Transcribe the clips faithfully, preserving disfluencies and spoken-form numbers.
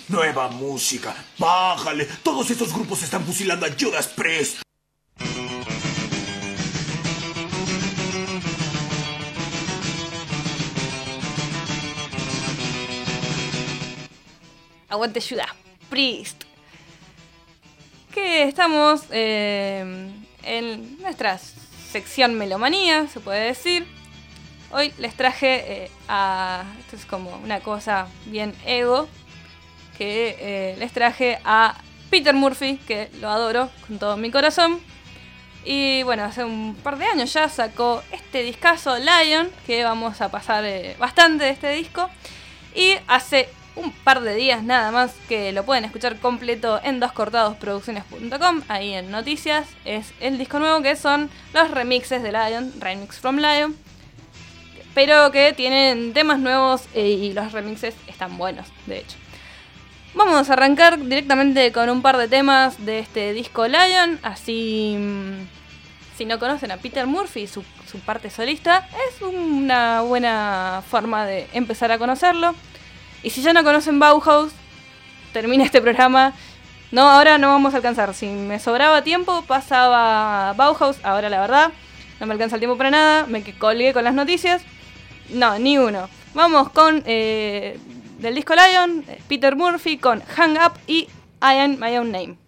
Nueva música. Bájale. Todos estos grupos están fusilando a Judas Priest. Aguante Judas Priest. Que estamos eh, en nuestra sección melomanía, se puede decir. Hoy les traje eh, a... Esto es como una cosa bien ego. Que eh, les traje a Peter Murphy, que lo adoro con todo mi corazón. Y bueno, hace un par de años ya sacó este discazo Lion, que vamos a pasar eh, bastante de este disco. Y hace un par de días nada más que lo pueden escuchar completo en dos cortados producciones punto com, ahí en noticias, es el disco nuevo que son los remixes de Lion, Remix from Lion, pero que tienen temas nuevos eh, y los remixes están buenos, de hecho. Vamos a arrancar directamente con un par de temas de este disco Lion, así mmm, si no conocen a Peter Murphy, su, su parte solista, es una buena forma de empezar a conocerlo. Y si ya no conocen Bauhaus, termina este programa. No, ahora no vamos a alcanzar. Si me sobraba tiempo, pasaba Bauhaus. Ahora la verdad, no me alcanza el tiempo para nada. Me colgué con las noticias. No, ni uno. Vamos con eh, del disco Lion, Peter Murphy con Hang Up y I Am My Own Name.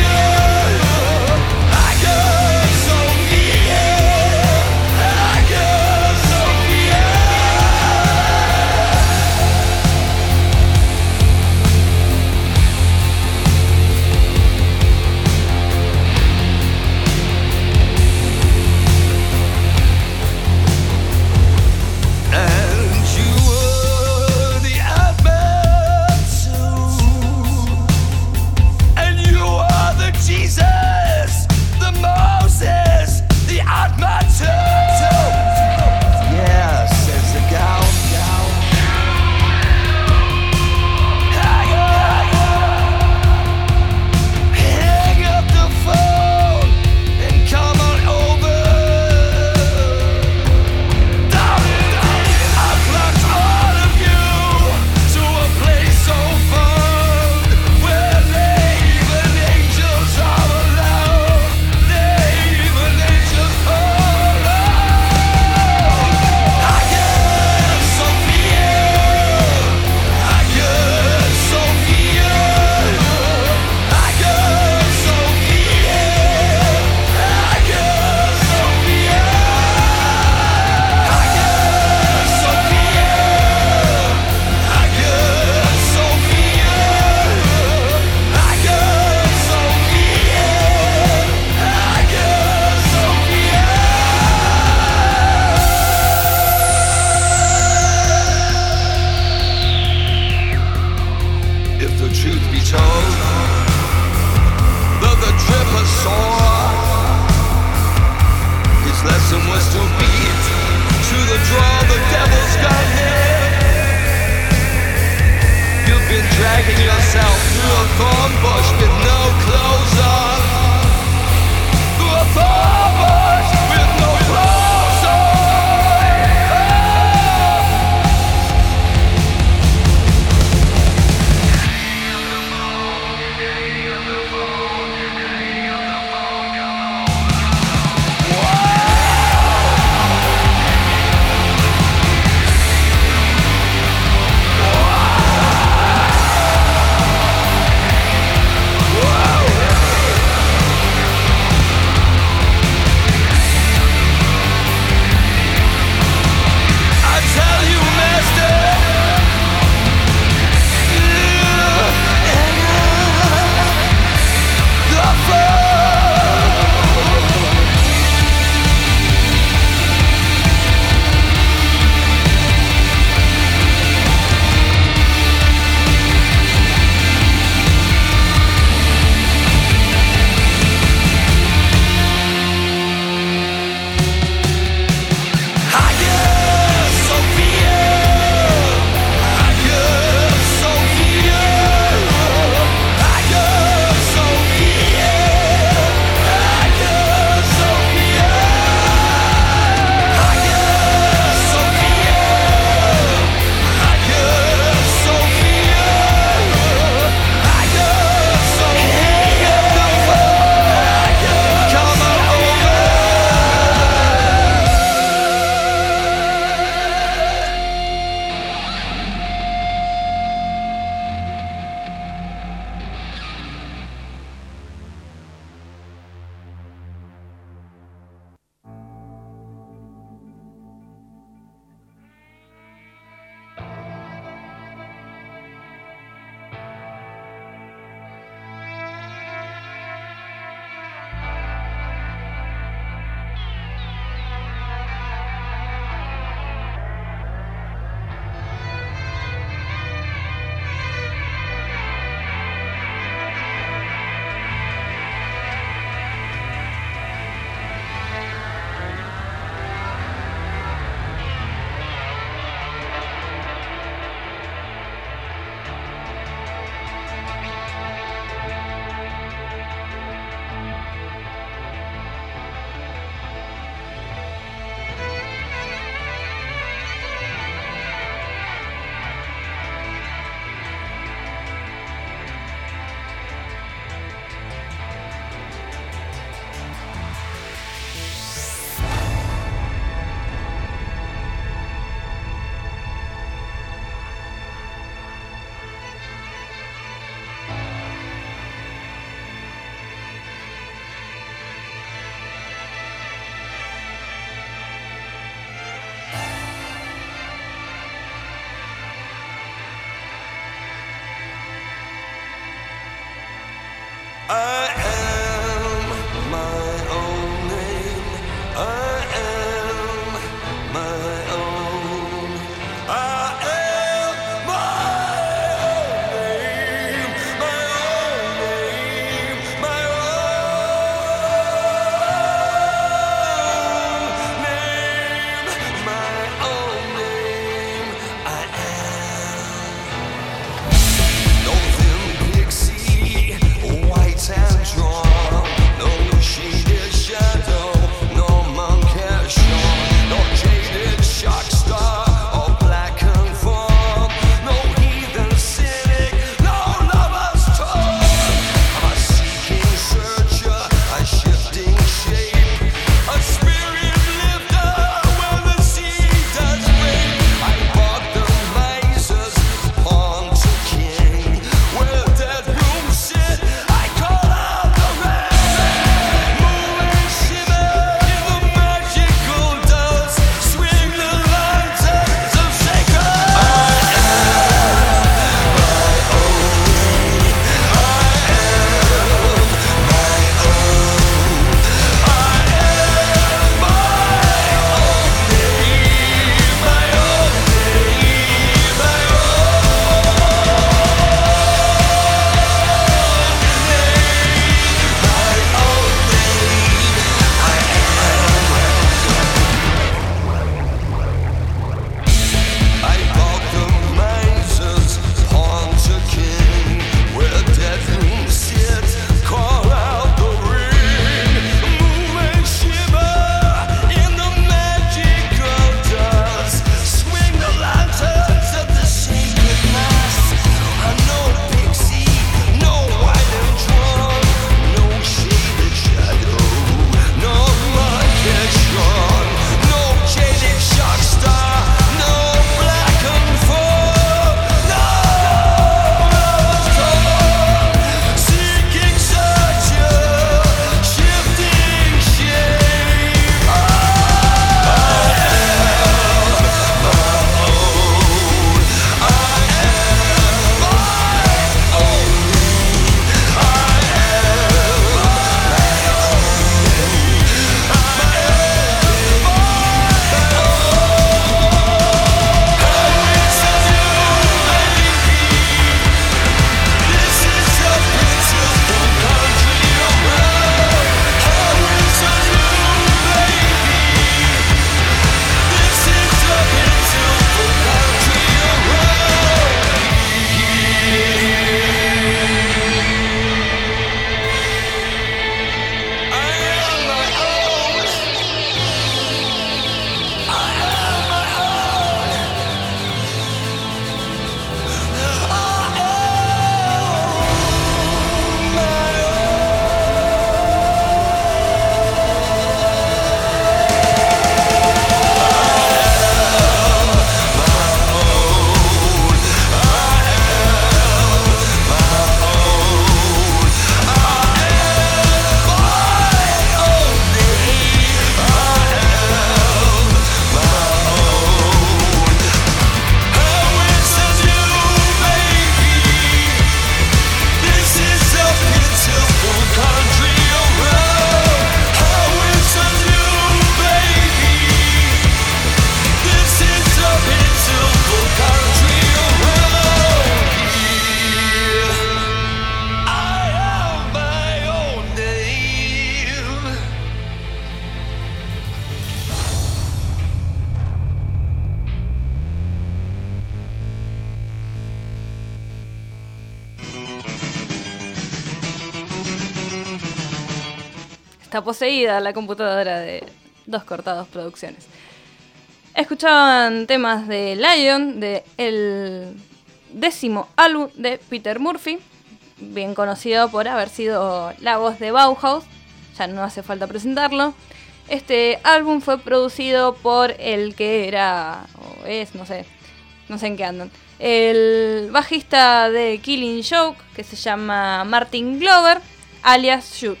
está poseída la computadora de Dos Cortados Producciones. Escuchaban temas de Lion, de el décimo álbum de Peter Murphy, bien conocido por haber sido la voz de Bauhaus, ya no hace falta presentarlo. Este álbum fue producido por el que era, o es, no sé, no sé en qué andan, el bajista de Killing Joke, que se llama Martin Glover, alias Shoot.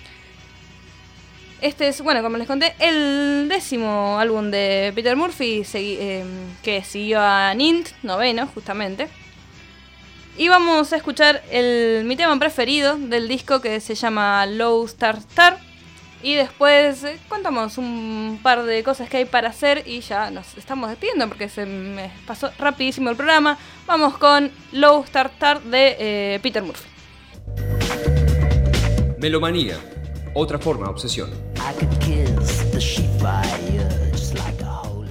Este es, bueno, como les conté, el décimo álbum de Peter Murphy, segui- eh, que siguió a Nint, noveno, justamente. Y vamos a escuchar el, mi tema preferido del disco, que se llama Low Star Star. Y después eh, contamos un par de cosas que hay para hacer y ya nos estamos despidiendo porque se me pasó rapidísimo el programa. Vamos con Low Star Star de eh, Peter Murphy. Melomanía, otra forma de obsesión. I could kiss the sheep fire just like a holy.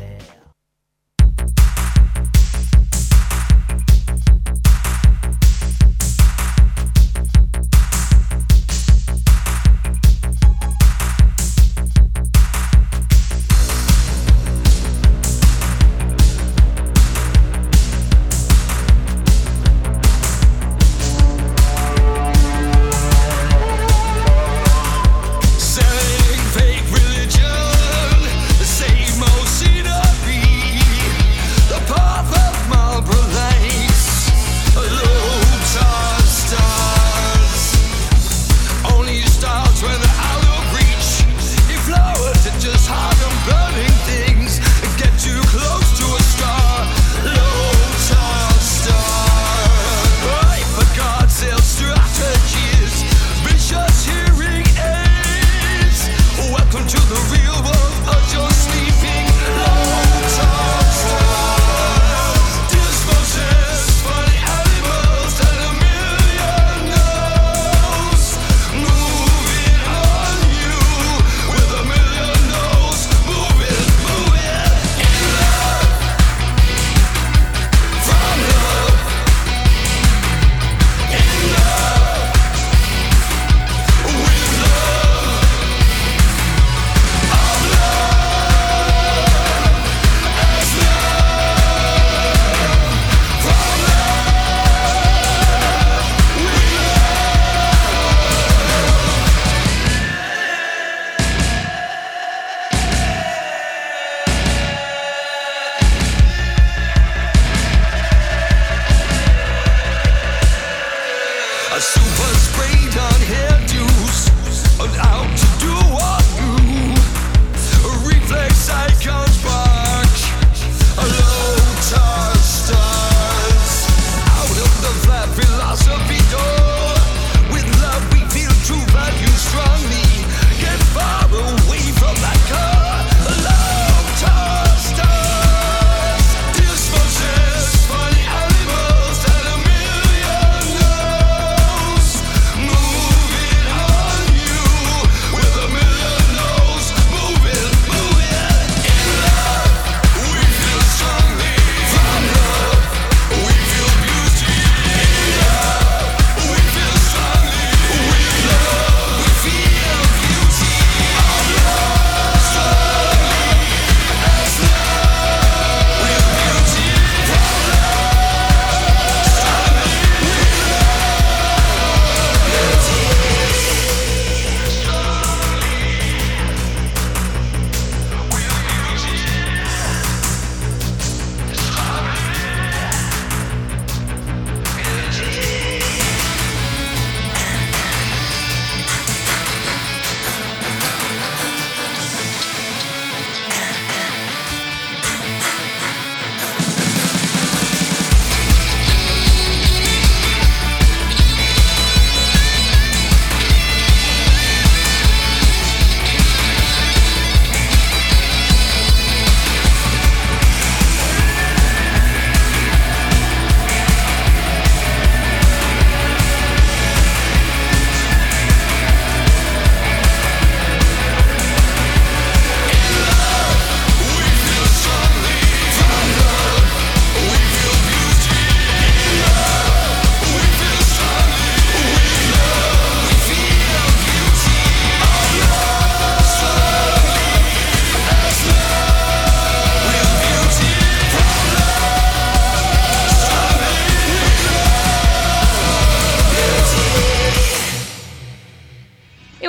Moving on you.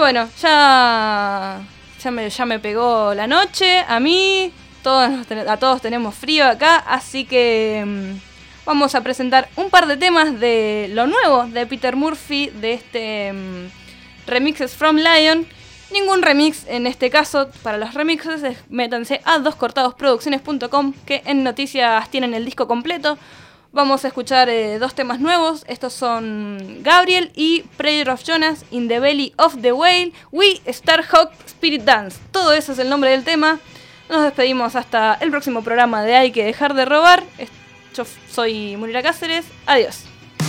bueno, ya, ya, me, ya me pegó la noche. A mí, todos, a todos tenemos frío acá, así que um, vamos a presentar un par de temas de lo nuevo de Peter Murphy, de este um, Remixes from Lion. Ningún remix en este caso. Para los remixes, métanse a dos cortados producciones punto com, que en noticias tienen el disco completo. Vamos a escuchar eh, dos temas nuevos. Estos son Gabriel y Prayer of Jonas, In the Belly of the Whale, We Starhawk Spirit Dance. Todo eso es el nombre del tema. Nos despedimos hasta el próximo programa de Hay que dejar de robar. Yo soy Murira Cáceres. Adiós.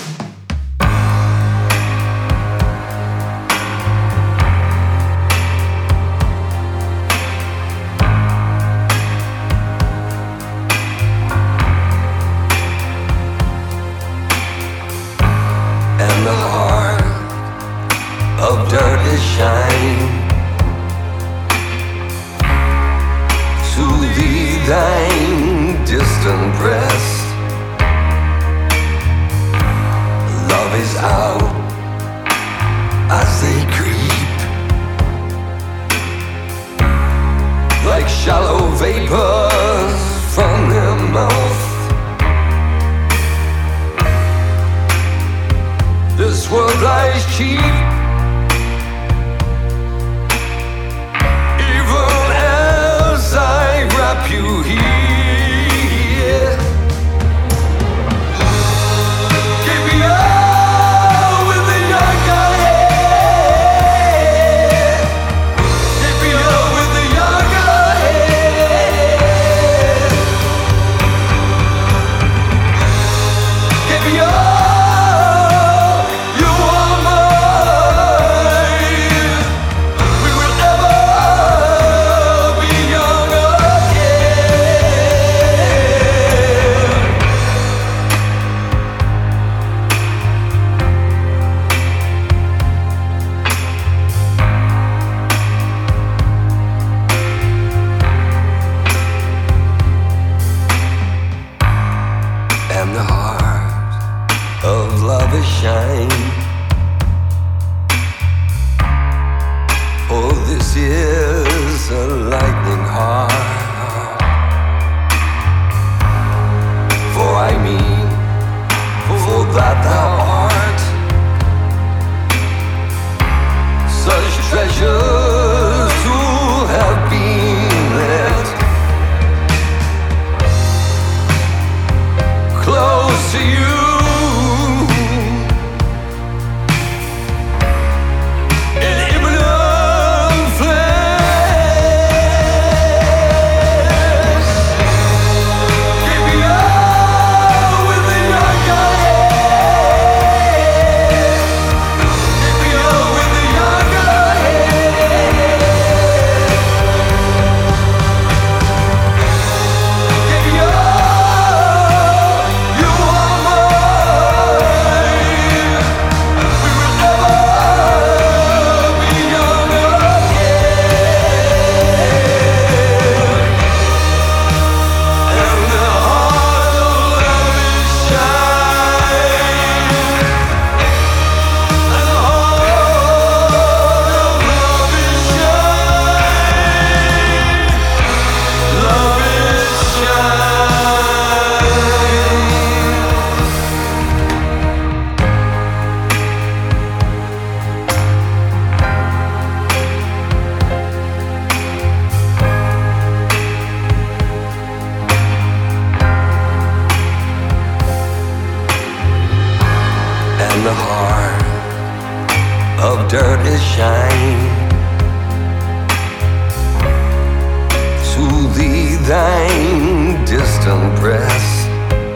The heart of dirt is shine to thee thine distant breast. Love is out as they creep like shallow vapors from their mouth. This world lies cheap, even as I wrap you here. Give me all with the younger head. Give me all with the younger head. Give me all. Oh, this is a lightning heart. For I mean, for that thou art, such treasures to have been left close to you. Dirt is shine to thee thine distant breast.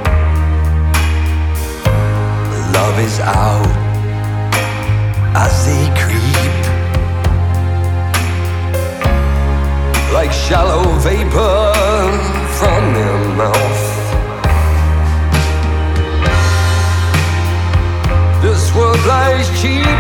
Love is out as they creep like shallow vapor from their mouth. This world lies cheap,